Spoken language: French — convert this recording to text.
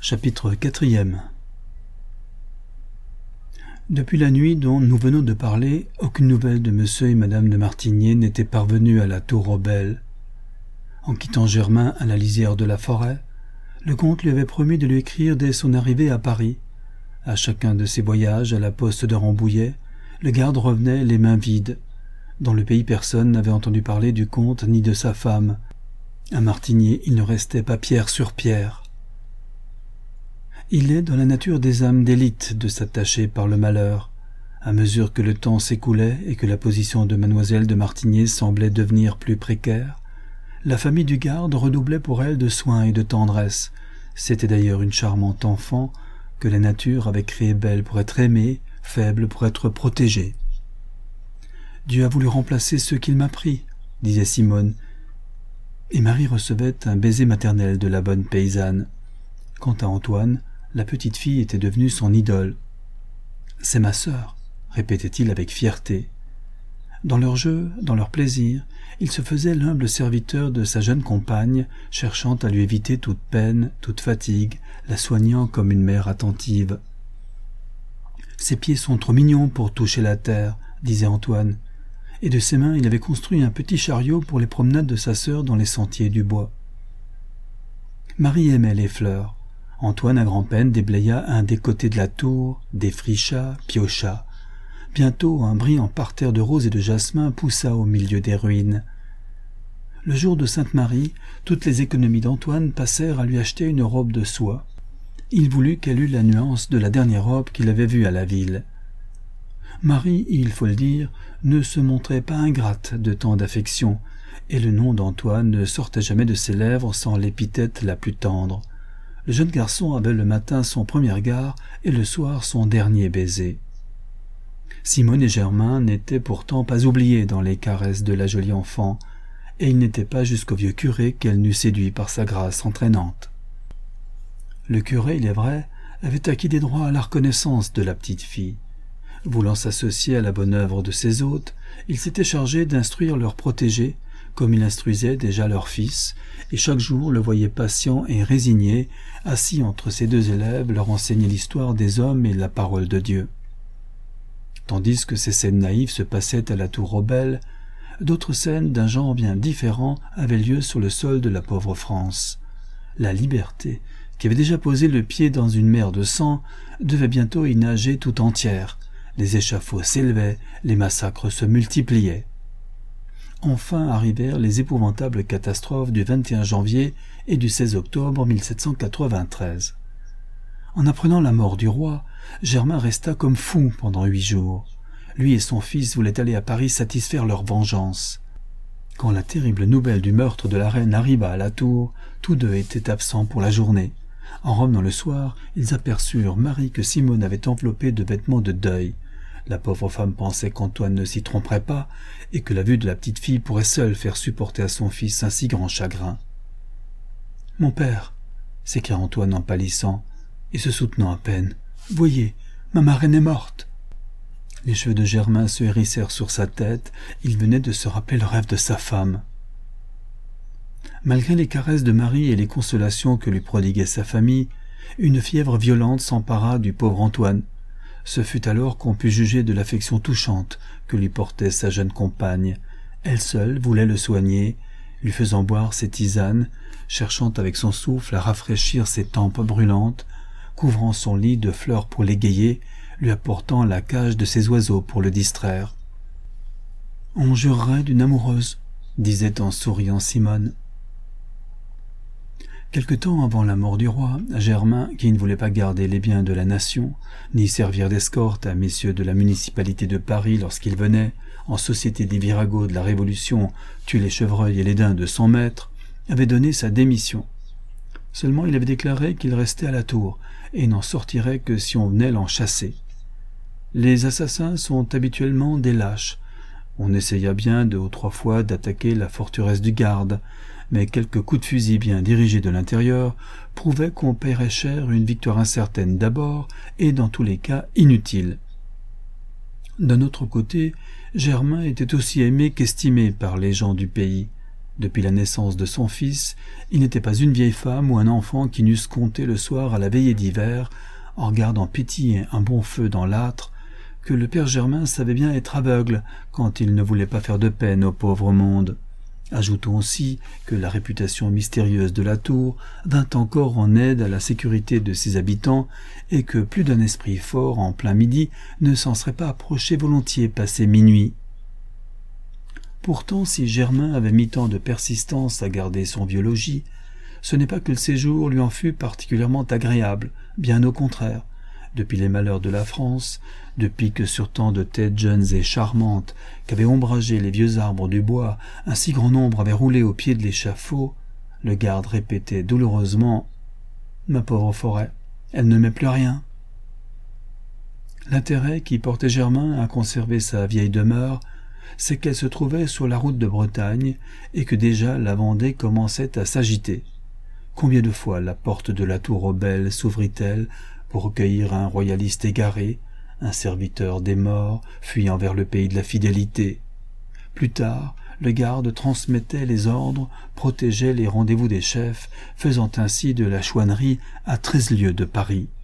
Chapitre 4. Depuis la nuit dont nous venons de parler, aucune nouvelle de monsieur et madame de Martigné n'était parvenue à la tour Robel. En quittant Germain à la lisière de la forêt, le comte lui avait promis de lui écrire dès son arrivée à Paris. À chacun de ses voyages à la poste de Rambouillet, le garde revenait les mains vides. Dans le pays, personne n'avait entendu parler du comte ni de sa femme. À Martigné, il ne restait pas pierre sur pierre. Il est dans la nature des âmes d'élite de s'attacher par le malheur. À mesure que le temps s'écoulait et que la position de mademoiselle de Martigné semblait devenir plus précaire, la famille du garde redoublait pour elle de soins et de tendresse. C'était d'ailleurs une charmante enfant que la nature avait créée belle pour être aimée, faible pour être protégée. « Dieu a voulu remplacer ceux qu'il m'a pris », disait Simone, et Marie recevait un baiser maternel de la bonne paysanne. Quant à Antoine, la petite fille était devenue son idole. « C'est ma sœur », répétait-il avec fierté. Dans leur jeu, dans leur plaisir, il se faisait l'humble serviteur de sa jeune compagne, cherchant à lui éviter toute peine, toute fatigue, la soignant comme une mère attentive. « Ses pieds sont trop mignons pour toucher la terre », disait Antoine, et de ses mains il avait construit un petit chariot pour les promenades de sa sœur dans les sentiers du bois. Marie aimait les fleurs. Antoine, à grand-peine, déblaya un des côtés de la tour, défricha, piocha. Bientôt, un brillant parterre de roses et de jasmin poussa au milieu des ruines. Le jour de Sainte-Marie, toutes les économies d'Antoine passèrent à lui acheter une robe de soie. Il voulut qu'elle eût la nuance de la dernière robe qu'il avait vue à la ville. Marie, il faut le dire, ne se montrait pas ingrate de tant d'affection, et le nom d'Antoine ne sortait jamais de ses lèvres sans l'épithète la plus tendre. Le jeune garçon avait le matin son premier regard et le soir son dernier baiser. Simone et Germain n'étaient pourtant pas oubliés dans les caresses de la jolie enfant, et il n'était pas jusqu'au vieux curé qu'elle n'eût séduit par sa grâce entraînante. Le curé, il est vrai, avait acquis des droits à la reconnaissance de la petite fille. Voulant s'associer à la bonne œuvre de ses hôtes, il s'était chargé d'instruire leurs protégés, comme il instruisait déjà leur fils, et chaque jour le voyait patient et résigné, assis entre ses deux élèves, leur enseigner l'histoire des hommes et la parole de Dieu. Tandis que ces scènes naïves se passaient à la tour Robel, d'autres scènes d'un genre bien différent avaient lieu sur le sol de la pauvre France. La liberté, qui avait déjà posé le pied dans une mer de sang, devait bientôt y nager tout entière. Les échafauds s'élevaient, les massacres se multipliaient. Enfin arrivèrent les épouvantables catastrophes du 21 janvier et du 16 octobre 1793. En apprenant la mort du roi, Germain resta comme fou pendant 8 jours. Lui et son fils voulaient aller à Paris satisfaire leur vengeance. Quand la terrible nouvelle du meurtre de la reine arriva à la tour, tous deux étaient absents pour la journée. En revenant le soir, ils aperçurent Marie que Simone avait enveloppée de vêtements de deuil. La pauvre femme pensait qu'Antoine ne s'y tromperait pas et que la vue de la petite fille pourrait seule faire supporter à son fils un si grand chagrin. « Mon père !» s'écria Antoine en pâlissant et se soutenant à peine. « Voyez, ma marraine est morte !» Les cheveux de Germain se hérissèrent sur sa tête, il venait de se rappeler le rêve de sa femme. Malgré les caresses de Marie et les consolations que lui prodiguait sa famille, une fièvre violente s'empara du pauvre Antoine. Ce fut alors qu'on put juger de l'affection touchante que lui portait sa jeune compagne. Elle seule voulait le soigner, lui faisant boire ses tisanes, cherchant avec son souffle à rafraîchir ses tempes brûlantes, couvrant son lit de fleurs pour l'égayer, lui apportant la cage de ses oiseaux pour le distraire. « On jurerait d'une amoureuse », disait en souriant Simone. Quelque temps avant la mort du roi, Germain, qui ne voulait pas garder les biens de la nation, ni servir d'escorte à messieurs de la municipalité de Paris lorsqu'ils venaient, en société des viragos de la Révolution, tuer les chevreuils et les daims de son maître, avait donné sa démission. Seulement il avait déclaré qu'il restait à la tour, et n'en sortirait que si on venait l'en chasser. Les assassins sont habituellement des lâches. On essaya bien 2 ou 3 fois d'attaquer la forteresse du garde, mais quelques coups de fusil bien dirigés de l'intérieur prouvaient qu'on paierait cher une victoire incertaine d'abord et dans tous les cas inutile. D'un autre côté, Germain était aussi aimé qu'estimé par les gens du pays. Depuis la naissance de son fils, il n'était pas une vieille femme ou un enfant qui n'eussent compté le soir à la veillée d'hiver, en regardant pétiller un bon feu dans l'âtre, que le père Germain savait bien être aveugle quand il ne voulait pas faire de peine au pauvre monde. Ajoutons aussi que la réputation mystérieuse de la tour vint encore en aide à la sécurité de ses habitants et que plus d'un esprit fort en plein midi ne s'en serait pas approché volontiers passé minuit. Pourtant, si Germain avait mis tant de persistance à garder son vieux logis, ce n'est pas que le séjour lui en fût particulièrement agréable, bien au contraire. Depuis les malheurs de la France, depuis que sur tant de têtes jeunes et charmantes qu'avaient ombragé les vieux arbres du bois, un si grand nombre avait roulé au pied de l'échafaud, le garde répétait douloureusement « Ma pauvre forêt, elle ne met plus rien ». L'intérêt qui portait Germain à conserver sa vieille demeure, c'est qu'elle se trouvait sur la route de Bretagne et que déjà la Vendée commençait à s'agiter. Combien de fois la porte de la tour aux Belles s'ouvrit-elle pour recueillir un royaliste égaré, un serviteur des morts, fuyant vers le pays de la fidélité. Plus tard, le garde transmettait les ordres, protégeait les rendez-vous des chefs, faisant ainsi de la chouannerie à 13 lieues de Paris.